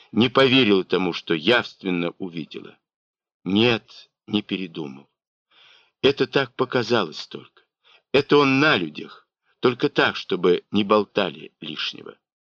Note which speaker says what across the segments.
Speaker 1: не поверила тому, что явственно увидела. Нет, не передумал. Это так показалось только. Это он на людях, только так, чтобы не болтали лишнего.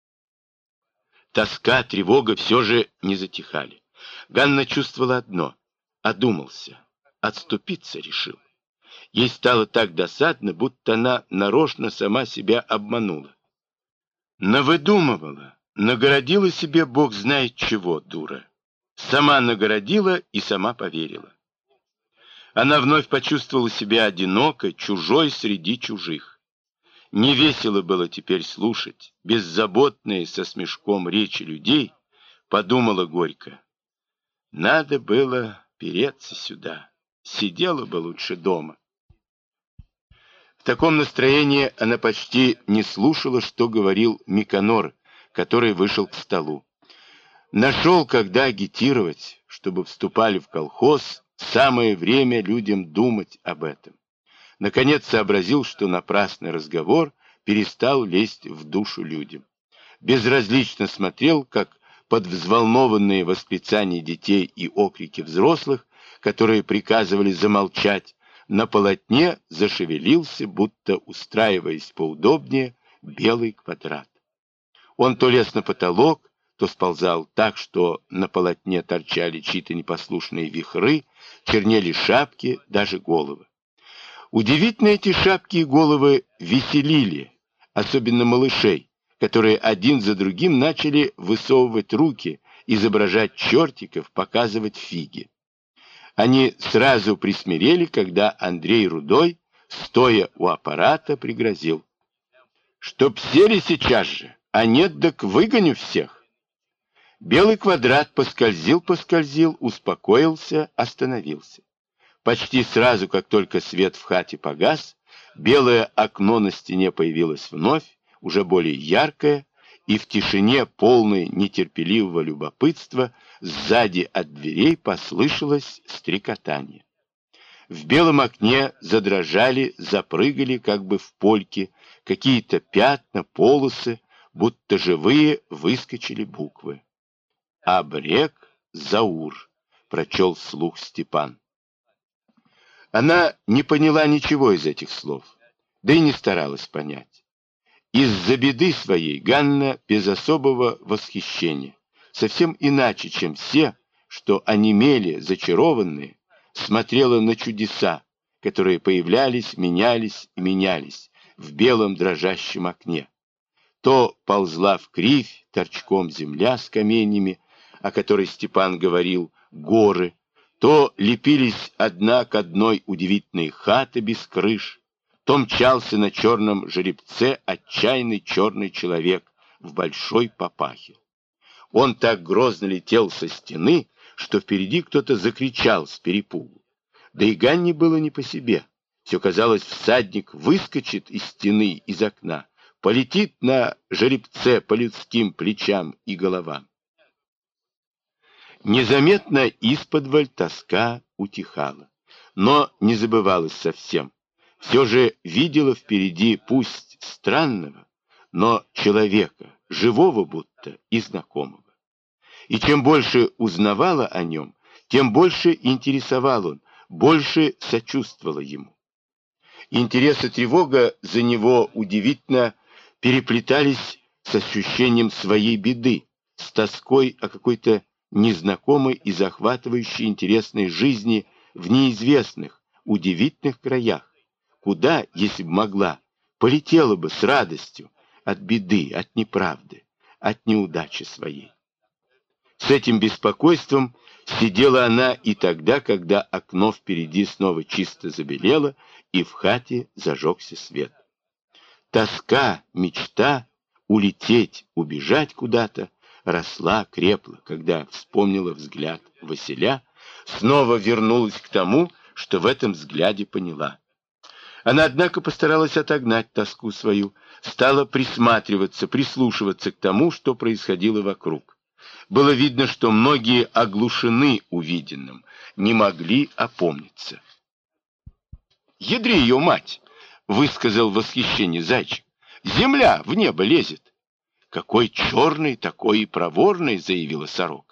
Speaker 1: Тоска, тревога все же не затихали. Ганна чувствовала одно — одумался, отступиться решил. Ей стало так досадно, будто она нарочно сама себя обманула. Навыдумывала, нагородила себе бог знает чего, дура. Сама нагородила и сама поверила. Она вновь почувствовала себя одинокой, чужой среди чужих. Не весело было теперь слушать беззаботные со смешком речи людей, подумала горько. Надо было переться сюда, сидела бы лучше дома. В таком настроении она почти не слушала, что говорил Миконор, который вышел к столу. Нашел, когда агитировать, чтобы вступали в колхоз, самое время людям думать об этом. Наконец сообразил, что напрасный разговор перестал лезть в душу людям. Безразлично смотрел, как под взволнованные восклицания детей и окрики взрослых, которые приказывали замолчать, на полотне зашевелился, будто устраиваясь поудобнее, белый квадрат. Он то лез на потолок, то сползал так, что на полотне торчали чьи-то непослушные вихры, чернели шапки, даже головы. Удивительно, эти шапки и головы веселили, особенно малышей, которые один за другим начали высовывать руки, изображать чертиков, показывать фиги. Они сразу присмирели, когда Андрей Рудой, стоя у аппарата, пригрозил. «Чтоб сели сейчас же, а нет, так выгоню всех». Белый квадрат поскользил, успокоился, остановился. Почти сразу, как только свет в хате погас, белое окно на стене появилось вновь, уже более яркое, и в тишине, полной нетерпеливого любопытства, сзади от дверей послышалось стрекотание. В белом окне задрожали, запрыгали, как бы в польке, какие-то пятна, полосы, будто живые выскочили буквы. «Абрек Заур», — прочел вслух Степан. Она не поняла ничего из этих слов, да и не старалась понять. Из-за беды своей Ганна без особого восхищения, совсем иначе, чем все, что онемели, зачарованные, смотрела на чудеса, которые появлялись, менялись и менялись в белом дрожащем окне. То ползла в кривь торчком земля с каменьями, о которой Степан говорил, горы, то лепились одна к одной удивительные хаты без крыш, то мчался на черном жеребце отчаянный черный человек в большой папахе. Он так грозно летел со стены, что впереди кто-то закричал с перепугу. Да и Ганне было не по себе. Все казалось, всадник выскочит из стены, из окна, полетит на жеребце по людским плечам и головам. Незаметно исподволь тоска утихала, но не забывалась совсем. Все же видела впереди, пусть странного, но человека, живого будто и знакомого. И чем больше узнавала о нем, тем больше интересовал он, больше сочувствовала ему. Интерес и тревога за него удивительно переплетались с ощущением своей беды, с тоской о какой-то незнакомой и захватывающей интересной жизни в неизвестных, удивительных краях, куда, если бы могла, полетела бы с радостью от беды, от неправды, от неудачи своей. С этим беспокойством сидела она и тогда, когда окно впереди снова чисто забелело, и в хате зажегся свет. Тоска, мечта улететь, убежать куда-то росла, крепла, когда вспомнила взгляд Василя, снова вернулась к тому, что в этом взгляде поняла. Она, однако, постаралась отогнать тоску свою, стала присматриваться, прислушиваться к тому, что происходило вокруг. Было видно, что многие оглушены увиденным, не могли опомниться. «Ядри ее, мать!» — высказал в восхищении зайчик. «Земля в небо лезет!» «Какой черный, такой и проворный», — заявила сорока.